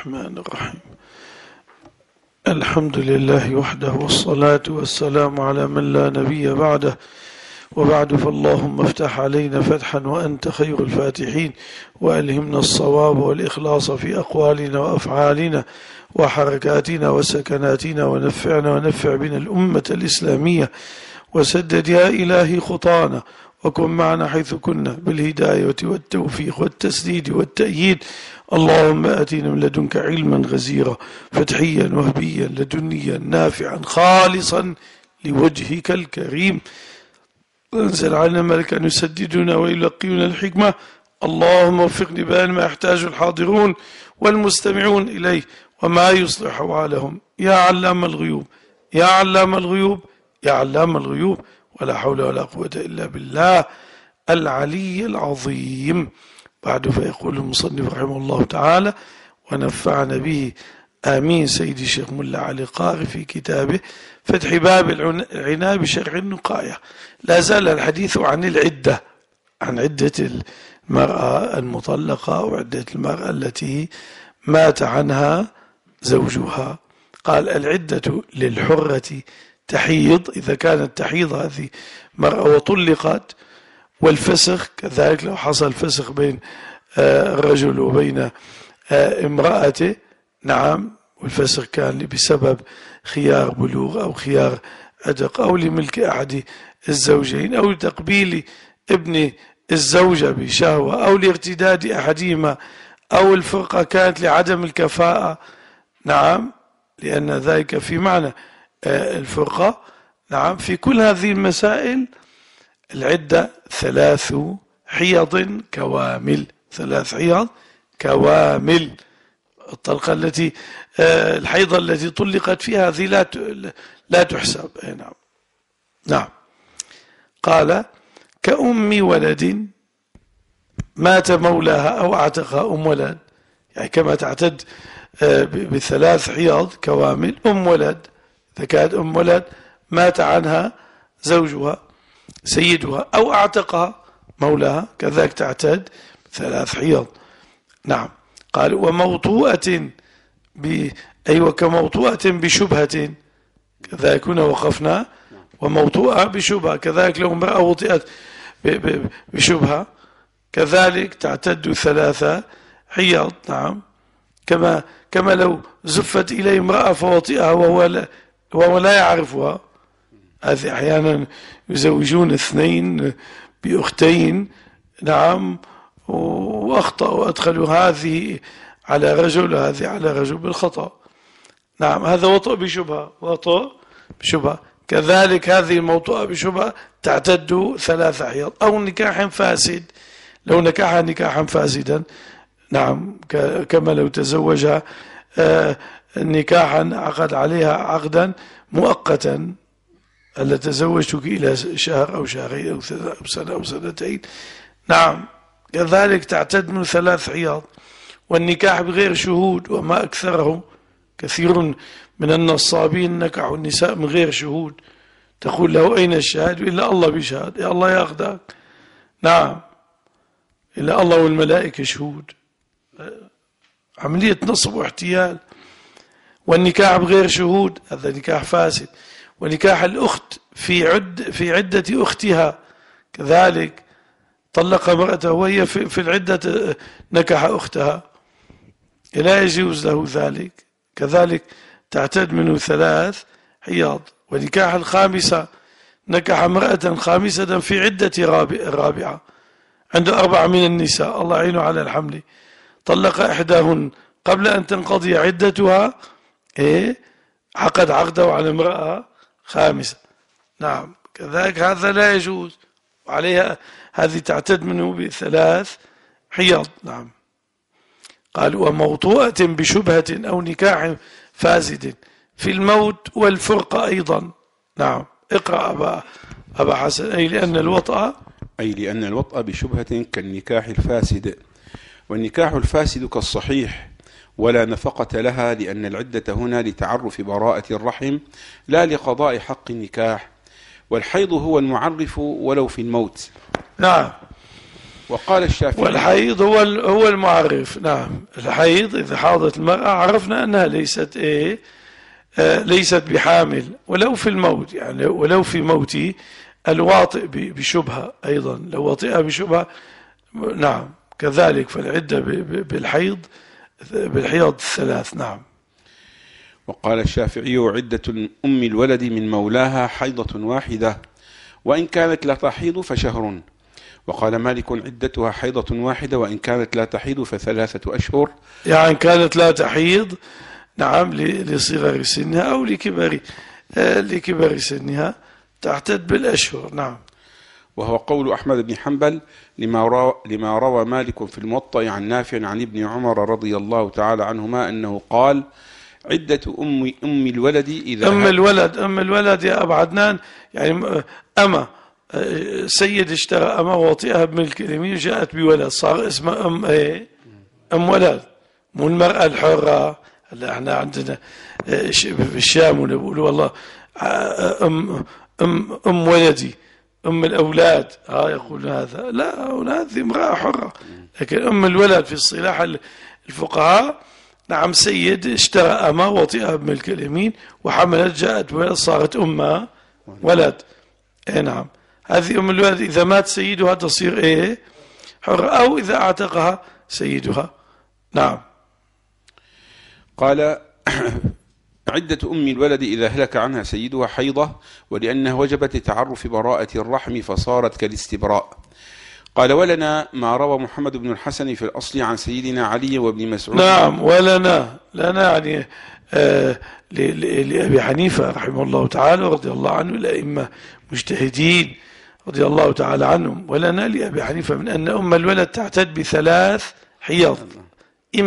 الرحمن الرحيم. الحمد لله وحده، والصلاة والسلام على من لا نبي بعده، وبعد، فاللهم افتح علينا فتحا وأنت خير الفاتحين، وألهمنا الصواب والإخلاص في أقوالنا وأفعالنا وحركاتنا وسكناتنا، ونفع بنا الأمة الإسلامية، وسدد يا إلهي خطانا، وكن معنا حيث كنا بالهداية والتوفيق والتسديد والتأييد. اللهم آتنا من لدنك علما غزيرا فتحيا وهبيا لدنيا نافعا خالصا لوجهك الكريم. انزل علينا ملكا يسددنا ويلقينا الحكمة. اللهم وفقني بين ما يحتاج الحاضرون والمستمعون إليه وما يصلح أحوالهم، يا علام الغيوب يا علام الغيوب يا علام الغيوب، ولا حول ولا قوة إلا بالله العلي العظيم. بعد، فيقول المصنف رحمه الله تعالى: ونفعنا به آمين سيدي الشيخ ملا علي قاري في كتابه فتح باب العناية بشرح النقاية. لا زال الحديث عن العدة، عن عدة المرأة المطلقة وعدة المرأة التي مات عنها زوجها. قال: العدة للحرة تحيض إذا كانت تحيض هذه مرأة وطلقت، والفسخ كذلك لو حصل فسخ بين الرجل وبين امرأته. نعم، والفسخ كان بسبب خيار بلوغ أو خيار عتق أو لملك أحد الزوجين أو تقبيل ابن الزوجة بشهوة أو لارتداد أحدهما، أو الفرقة كانت لعدم الكفاءة. نعم، لأن ذلك في معنى الفرقة. نعم، في كل هذه المسائل العدة 3 حيض كوامل، 3 حيض كوامل. الطلقة التي الحيضة التي طلقت فيها هذه لا تحسب. نعم. نعم. قال: كأم ولد مات مولاها أو اعتقها أم ولد، يعني كما تعتد ب3 حيض كوامل أم ولد. إذا كانت أم ولد مات عنها زوجها سيدها أو اعتقها مولاها، كذلك تعتد ب3 حيض. نعم. قال: وموطوءة كموطوءة بشبهة، كذلك هنا وقفنا. وموطوءة بشبهة كذلك لو امرأة وطئت بشبهة كذلك تعتد 3 حيض. نعم، كما لو زفت إليه امرأة فوطئها وهو لا يعرفها. هذه أحيانا يزوجون 2 بأختين. نعم، وأخطأ وأدخلوا هذه على رجل وهذه على رجل بالخطأ. نعم، هذا وطئ بشبهة، وطئ بشبهة. كذلك هذه الموطئة بشبهة تعتد 3 حيض. أو نكاح فاسد، لو نكاحها نكاحا فاسدا. نعم، كما لو تزوجها نكاحا عقد عليها عقدا مؤقتا، ألا تزوجتك إلى شهر أو شهرين أو سنة أو سنتين. نعم، كذلك تعتد من 3 حيض. والنكاح بغير شهود، وما أكثره، كثير من النصابين نكحوا النساء من غير شهود. تقول له: أين الشهاد؟ إلا الله بشهاد، يا الله ياخذك. نعم، إلا الله والملائكة شهود. عملية نصب واحتيال. والنكاح بغير شهود هذا نكاح فاسد. ونكاح الأخت في عدة أختها، كذلك طلق امرأته وهي في العدة نكح أختها، لا يجوز له ذلك. كذلك تعتد منه 3 حيض. ونكاح الخامسة نكح امرأة خامسة في عدة رابعة، عنده 4 من النساء، الله يعينه على الحمل، طلق إحداهن قبل أن تنقضي عدتها، عقد عقده على امرأة خامسة. نعم، كذلك هذا لا يجوز، وعليها هذه تعتد منه ب3 حيض. نعم. قال: وموطوءة بشبهة أو نكاح فاسد في الموت والفرقة أيضا. نعم، اقرأ أبا حسن. أي لأن الوطأ بشبهة كالنكاح الفاسد، والنكاح الفاسد كالصحيح ولا نفقة لها، لأن العدة هنا لتعرف براءة الرحم لا لقضاء حق النكاح، والحيض هو المعرف ولو في الموت. نعم، وقال الشافعي والحيض هو المعرف. نعم، الحيض إذا حاضت المرأة عرفنا أنها ليست ليست بحامل ولو في الموت، يعني ولو في موت الواطئ بشبهة أيضا، لو وطئها بشبهة نعم كذلك، فالعدة بالحيض 3. نعم. وقال الشافعي عدة أم الولد من مولاها حيضة واحدة وإن كانت لا تحيض فشهر. وقال مالك عدتها حيضة واحدة وإن كانت لا تحيض ف3 أشهر. يعني كانت لا تحيض نعم لصغر سنها أو لكبر سنها تعتد بالأشهر. نعم. وهو قول أحمد بن حنبل لما روى مالك في الموطأ عن نافع عن ابن عمر رضي الله تعالى عنهما أنه قال عدة أم الولد إذا أم الولد يا أبو عدنان، يعني أما سيد اشترى أما وطئها بملك اليمين وجاءت بولد صار اسمها أم ولد، مو المرأة الحرة. هلا احنا عندنا في الشام ونقولوا والله أم ولدي، أم الأولاد، يقول هذا لا، هذه امرأة حرة. لكن أم الولد في اصطلاح الفقهاء نعم سيد اشترى أما وطئها بملك اليمين وحملت جاءت ولد صارت أم ولد. نعم، هذه أم الولد إذا مات سيدها تصير حرة، أو إذا اعتقها سيدها. نعم. قال عدة أم الولد إذا هلك عنها سيدها حيضة، ولأنها وجبت لتعرف براءة الرحم فصارت كالاستبراء. قال ولنا ما روى محمد بن الحسن في الأصل عن سيدنا علي وابن مسعود. نعم، ولنا يعني لأبي حنيفة رحمه الله تعالى ورضي الله عنه، الأئمة مجتهدين رضي الله تعالى عنهم. ولنا لأبي حنيفة من أن أم الولد تعتد ب3 حيض، إن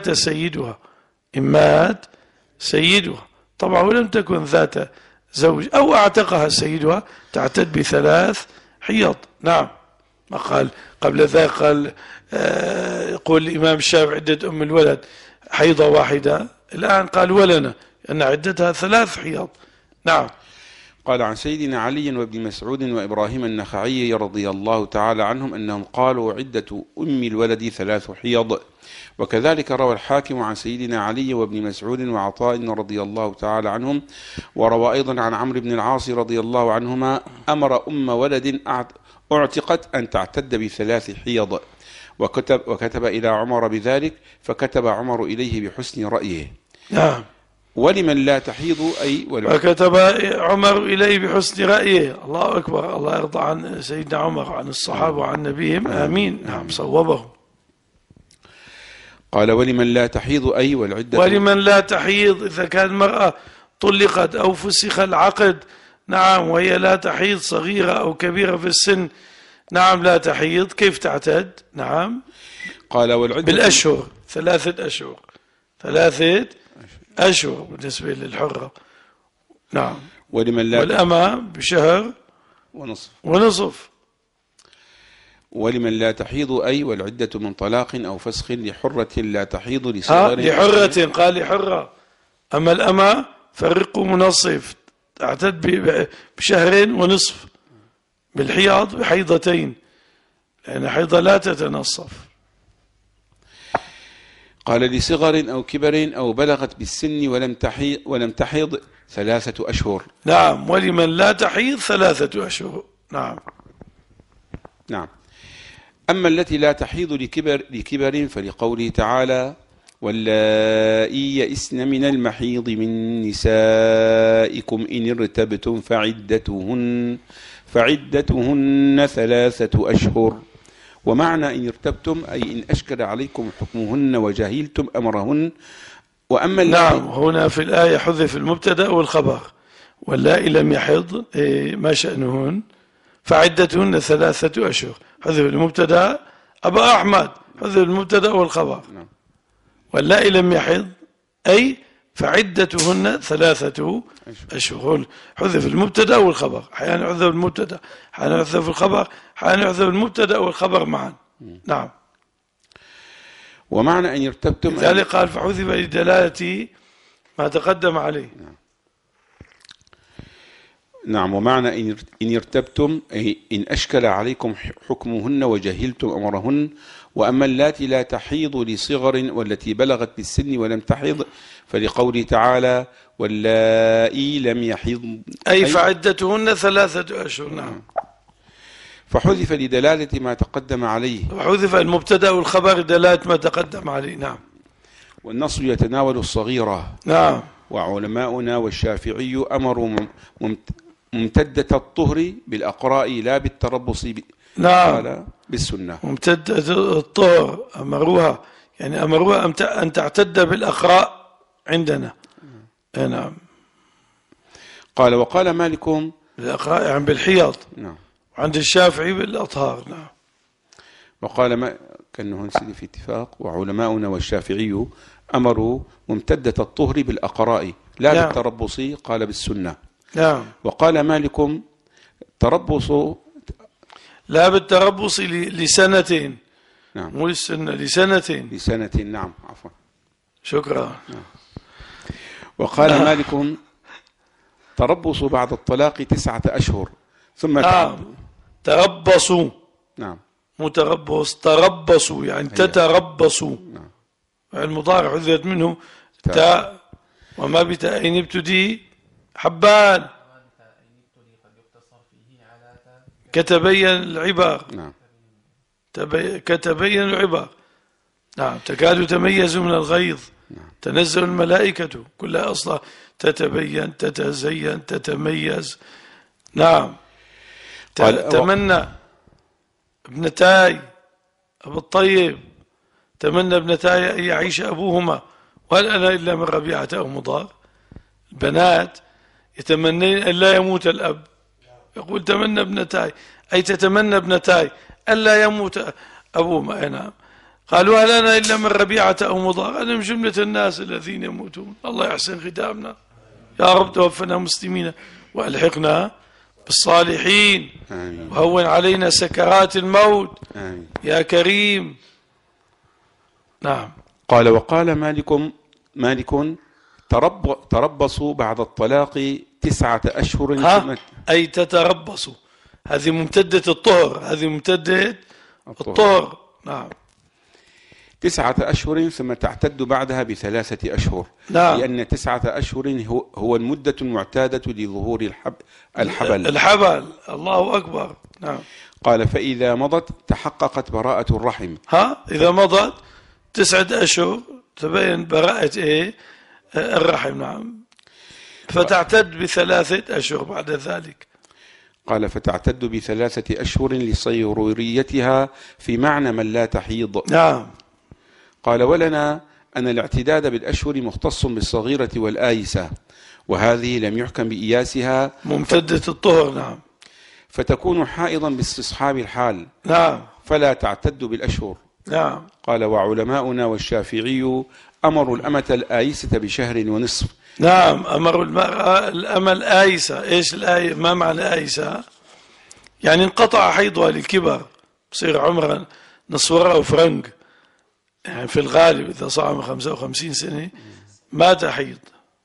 مات سيدها طبعا ولم تكن ذات زوج أو اعتقها سيدها تعتد ب3 حيض. نعم. ما قال قبل ذلك، قال يقول الإمام الشافعي عدة أم الولد حيضة واحدة، الآن قال ولنا أن عدتها 3 حيض. نعم. قال عن سيدنا علي وابن مسعود وإبراهيم النخعي رضي الله تعالى عنهم أنهم قالوا عدة أم الولد 3 حيض. وكذلك روى الحاكم عن سيدنا علي وابن مسعود وعطاء رضي الله تعالى عنهم. وروى أيضا عن عمرو بن العاص رضي الله عنهما أمر أم ولد اعتقت أن تعتد ب3 حيض، وكتب إلى عمر بذلك، فكتب عمر إليه بحسن رأيه. نعم. ولمن لا تحيض وكتب عمر إليه بحسن رأيه. الله أكبر، الله يرضى عن سيدنا عمر وعن الصحابة وعن نبيهم. آمين. نعم، صوبهم. قال ولمن لا تحيض والعدة، ولمن لا تحيض إذا كان المرأة طلقت أو فسخ العقد، نعم، وهي لا تحيض صغيرة أو كبيرة في السن، نعم لا تحيض، كيف تعتد؟ نعم. قال والعدة بالأشهر، 3 أشهر، 3 أشهر بالنسبة للحرة. نعم. ولمن لا والأمة بشهر ونصف. ولمن لا تحيض والعدة من طلاق أو فسخ لحرة لا تحيض لصغر. لحرة، قال لحرة. أما الأمة فرق منصف تعتد بشهرين ونصف، بالحياض بحيضتين، لأن حيضة لا تتنصف. قال لصغر أو كبر أو بلغت بالسن ولم تحيض 3 أشهر. نعم. ولمن لا تحيض 3 أشهر. نعم. نعم. أما التي لا تحيض لكبر فلقوله تعالى واللائي يئسن من المحيض من نسائكم إن ارتبتم فعدتهن 3 أشهر. ومعنى إن ارتبتم أي إن أشكل عليكم حكمهن وجهلتم أمرهن. وأما نعم، هنا في الآية حذف المبتدأ والخبر. واللائي لم يحض ما شأنهن فعدتهن 3 أشهر. حذف المبتدأ أبا أحمد، حذف المبتدأ والخبر. واللائي لم يحض أي فعدتهن 3 أشهر. حذف المبتدأ والخبر، أحيانا يحذف المبتدأ، أحيانا يحذف الخبر، أحيانا يحذف المبتدأ والخبر معا. نعم. ومعنى أن ارتبتم لذلك قال فحذف لدلالة ما تقدم عليه. نعم. ومعنى إن ارتبتم أي إن أشكل عليكم حكمهن وجهلتم أمرهن. وأما اللاتي لا تحيض لصغر والتي بلغت بالسن ولم تحيض فلقوله تعالى واللائي لم يحيض أي فعدتهن 3 أشهر. نعم. فحذف لدلالة ما تقدم عليه، وحذف المبتدأ والخبر دلالة ما تقدم عليه. نعم. والنص يتناول الصغيرة. نعم. وعلماؤنا والشافعي أمروا ممتدة الطهر بالأقراء لا بالتربص نعم. بالسنة. ممتدة الطهر أمروها، يعني أمروها أن تعتد بالأقراء عندنا. نعم. قال وقال مالك بالأقراء يعني بالحيض. نعم. عند الشافعي بالأطهار. نعم. وقال ما كأنه نسي في اتفاق. وعلماؤنا والشافعي أمروا ممتدة الطهر بالأقراء لا نعم. بالتربص قال بالسنة. نعم. وقال مالك تربص لا بالتربص لسنتين. نعم. مو للسنة، لسنتين. لسنة. نعم عفوا. شكرا. نعم. وقال مالك تربص بعد الطلاق 9 أشهر ثم تربصوا. نعم. متربص تربصوا يعني تتربصوا. نعم. المضارع حذفت منه تاء وما بتاء ابتدي حبان كتبين العبار. نعم. كتبين العبار. نعم. تكاد تميز من الغيظ. نعم. تنزل الملائكة كلها أصلا تتبين تتزين تتميز. نعم. تمنى ابنتاي أبو الطيب تمنى ابنتاي أن يعيش أبوهما وهل أنا إلا من ربيعة أو مضار. البنات يتمنين أن لا يموت الأب، يقول تمنى ابنتاي أي تتمنى ابنتاي أن لا يموت أبوهما. نعم. قالوا هل أنا إلا من ربيعة أو مضار، أنا من جملة الناس الذين يموتون. الله يحسن ختامنا يا رب، توفنا مسلمين وألحقنا بالصالحين. آمين. وهون علينا سكرات الموت. آمين. يا كريم. نعم. قال وقال مالك تربصوا بعد الطلاق 9 أشهر أي تتربصوا. هذه ممتدة الطهر، هذه ممتدة الطهر. نعم. 9 أشهر ثم تعتد بعدها ب3 أشهر. نعم. لأن 9 أشهر هو المدة المعتادة لظهور الحبل. الله أكبر. نعم. قال فإذا مضت تحققت براءة الرحم. إذا مضت 9 أشهر تبين براءة الرحم. نعم. فتعتد ب3 أشهر بعد ذلك. قال فتعتد ب3 أشهر لصيروريتها في معنى من لا تحيض. نعم. قال ولنا أن الاعتداد بالأشهر مختص بالصغيرة والآيسة، وهذه لم يحكم بإياسها ممتدة الطهر. نعم. فتكون حائضا باستصحاب الحال. نعم. فلا تعتد بالأشهر. نعم. قال وعلماؤنا والشافعي أمروا الأمة الآيسة ب1.5 شهر. نعم. أمروا الأمة الآيسة. إيش الآية؟ ما معنى آيسة؟ يعني انقطع حيضها للكبر، بصير عمرها نصورة أو فرنق، يعني في الغالب إذا صار 55 سنة ما تحيض.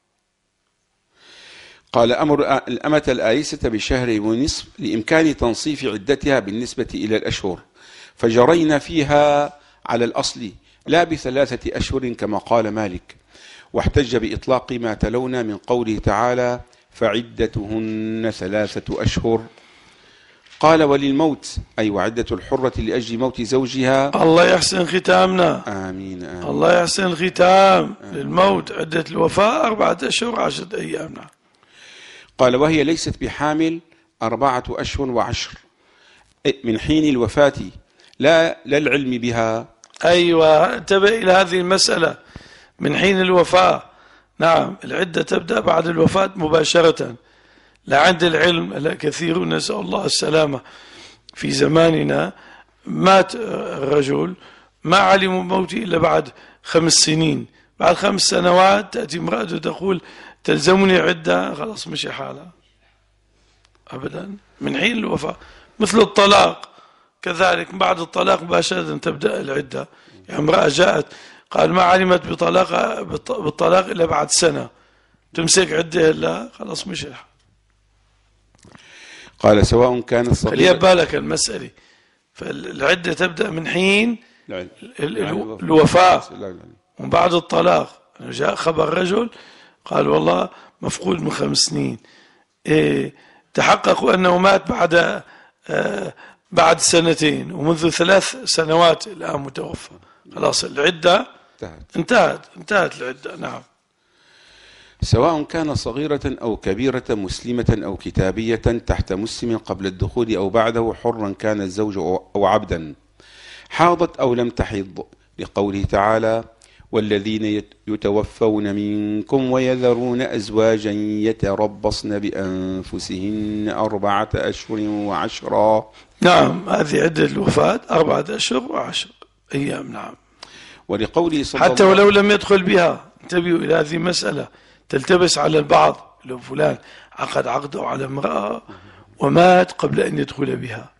قال أمر الأمة الآيسة ب1.5 شهر لإمكان تنصيف عدتها بالنسبة إلى الأشهر، فجرينا فيها على الأصل لا ب3 أشهر كما قال مالك، واحتج بإطلاق ما تلونا من قوله تعالى فعدتهن 3 أشهر. قال وللموت أي وعدة الحرة لأجل موت زوجها. الله يحسن ختامنا. آمين. آمين. الله يحسن الختام. للموت عدة الوفاة 4 أشهر 10 أيام. قال وهي ليست بحامل 4 أشهر و10 من حين الوفاة لا العلم بها. أيوة. انتبه إلى هذه المسألة من حين الوفاة. نعم. العدة تبدأ بعد الوفاة مباشرة، لا عند العلم. لا كثير نسأل الله السلامة في زماننا مات الرجل ما علموا موته إلا بعد 5 سنين. بعد 5 سنوات تأتي امرأته تقول تلزمني عدة، خلاص مشي حالها أبدا من حين الوفاة. مثل الطلاق كذلك، بعد الطلاق مباشرة تبدأ العدة. يعني امرأة جاءت قال ما علمت بالطلاق إلا بعد سنة، تمسك عدة لا خلاص مشي. قال سواء كانت صغيرة. خليها بالك المسألة، فالعدة تبدأ من حين الوفاة ومن بعد الطلاق. جاء خبر رجل قال والله مفقود من 5 سنين، تحققوا أنه مات بعد 2 سنين ومنذ 3 سنوات الآن متوفى، خلاص العدة انتهت العدة. نعم. سواء كان صغيرة أو كبيرة، مسلمة أو كتابية، تحت مسلم قبل الدخول أو بعده، حرا كان الزوج أو عبدا، حاضت أو لم تحض، لقوله تعالى والذين يتوفون منكم ويذرون أزواجا يتربصن بأنفسهن 4 أشهر و10. نعم، هذه عدة الوفاة 4 أشهر و10 أيام. نعم. ولقوله صلى حتى ولو لم يدخل بها، انتبهوا إلى هذه المسألة تلتبس على البعض، لو فلان عقد عقده على امرأة ومات قبل أن يدخل بها،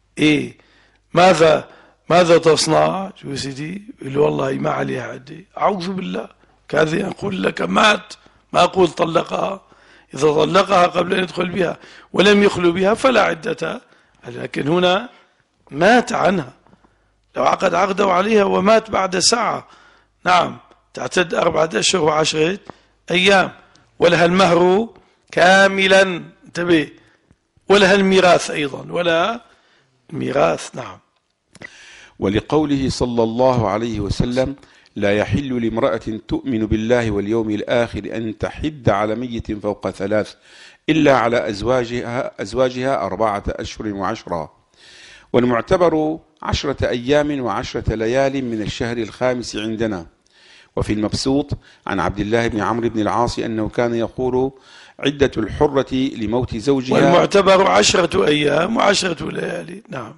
ماذا تصنع؟ شو سيدي؟ يقول والله ما عليها عدة. أعوذ بالله، كذا أقول لك مات، ما أقول طلقها. إذا طلقها قبل أن يدخل بها ولم يخلو بها فلا عدة، لكن هنا مات عنها. لو عقد عقده عليها ومات بعد ساعة، نعم، تعتد 4 أشهر و10 أيام، ولها المهر كاملا، انتبه، ولها الميراث أيضا، ولا الميراث. نعم. ولقوله صلى الله عليه وسلم لا يحل لامرأة تؤمن بالله واليوم الآخر أن تحد على ميت فوق 3 إلا على أزواجها 4 أشهر و10. والمعتبر 10 أيام و10 ليال من الشهر الخامس عندنا. وفي المبسوط عن عبد الله بن عمرو بن العاص أنه كان يقول عدة الحرة لموت زوجها، والمعتبر 10 أيام و10 ليالي. نعم.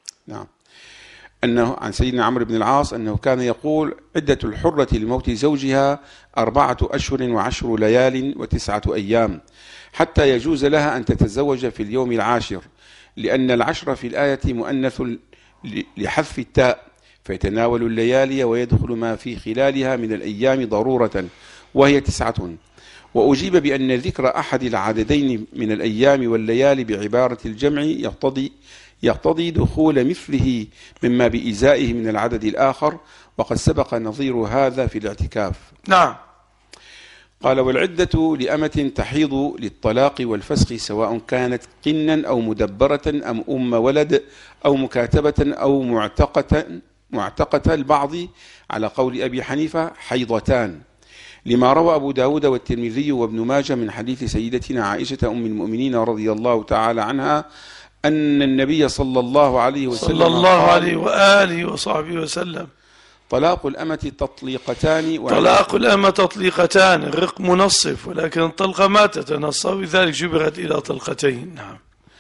أنه عن سيدنا عمرو بن العاص أنه كان يقول عدة الحرة لموت زوجها 4 أشهر و10 ليال و9 أيام، حتى يجوز لها أن تتزوج في اليوم العاشر، لأن ال10 في الآية مؤنث لحذف التاء، فيتناول الليالي ويدخل ما في خلالها من الأيام ضرورة، وهي 9. وأجيب بأن ذكر أحد العددين من الأيام والليالي بعبارة الجمع يقتضي دخول مثله مما بإزائه من العدد الآخر، وقد سبق نظير هذا في الاعتكاف. نعم. قال والعدة لأمة تحيض للطلاق والفسخ، سواء كانت قنا أو مدبرة أم ولد أو مكاتبة أو معتقة البعض، على قول أبي حنيفة حيضتان، لما روى أبو داود والترمذي وابن ماجه من حديث سيدتنا عائشة أم المؤمنين رضي الله تعالى عنها أن النبي صلى الله عليه وآله وصحبه وسلم طلاق الأمة تطليقتان، طلاق الأمة تطليقتان، الرق منصف، ولكن الطلقة ما تتنصف، لذلك جبرت إلى طلقتين. نعم.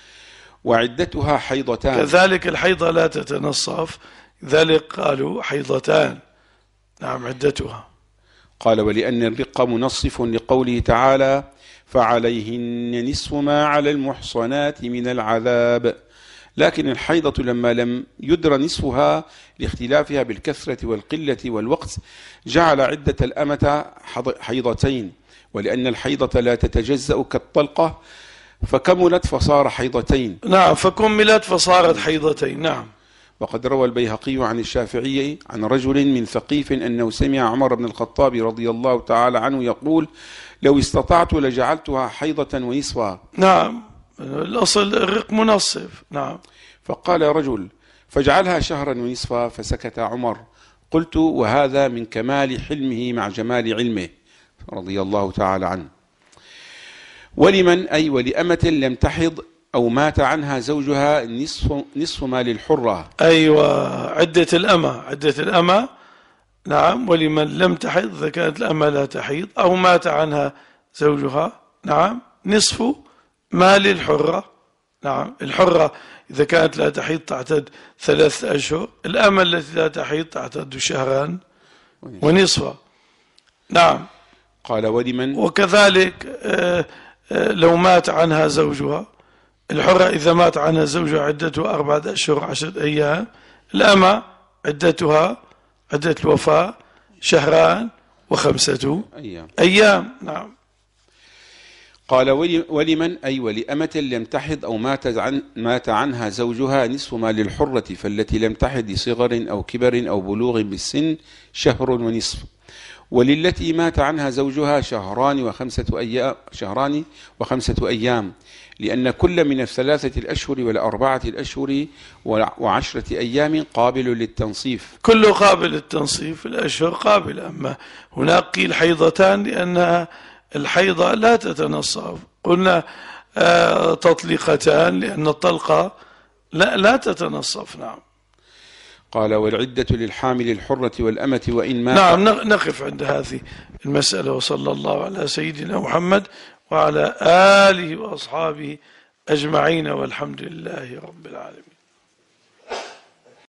وعدتها حيضتان، كذلك الحيضة لا تتنصف، ذلك قالوا حيضتان. نعم، عدتها. قال ولأن الرق منصف لقوله تعالى فعليهن نصف ما على المحصنات من العذاب، لكن الحيضة لما لم يدر نصفها لاختلافها بالكثرة والقلة والوقت جعل عدة الأمة حيضتين، ولأن الحيضة لا تتجزأ كالطلقة فكملت فصار حيضتين. نعم، فكملت فصارت حيضتين. نعم. وقد روى البيهقي عن الشافعي عن رجل من ثقيف أنه سمع عمر بن الخطاب رضي الله تعالى عنه يقول لو استطعت لجعلتها حيضة ونصفها. نعم، الأصل الرق منصف. نعم. فقال رجل فاجعلها شهرا ونصفا، فسكت عمر. قلت وهذا من كمال حلمه مع جمال علمه رضي الله تعالى عنه. ولمن أي ولأمة لم تحض أو مات عنها زوجها نصف ما للحرة. أيوة، عدة الأمة. نعم. ولمن لم تحض، إذا كانت الأمة لا تحيض أو مات عنها زوجها، نعم، نصف ما للحرة. نعم، الحرة إذا كانت لا تحيض تعتد 3 أشهر، الأمة التي لا تحيض تعتد 2 شهرا ونصفا. نعم. قال ولمن، وكذلك لو مات عنها زوجها، الحرة إذا مات عنها زوجها عدتها 4 أشهر 10 أيام، الأمة عدتها عدة الوفاة 2 شهران و5 أيام. نعم. قال ولمن أي ولأمة لم تحض أو مات عنها زوجها نصف ما للحرة، فالتي لم تحض لصغر أو كبر أو بلوغ بالسن شهر ونصف. وللتي مات عنها زوجها شهران وخمسة أيام، لأن كل من 3 الأشهر والأربعة الأشهر و10 أيام قابل للتنصيف. كله قابل للتنصيف، الأشهر قابلة. أما هناك قيل حيضتان لأن الحيضة لا تتنصف، قلنا تطليقتان لأن الطلقة لا تتنصف. نعم. قال والعدة للحامل الحرة والأمة وإن مات. نعم، نقف عند هذه المسألة، وصلى الله على سيدنا محمد وعلى آله وأصحابه أجمعين، والحمد لله رب العالمين.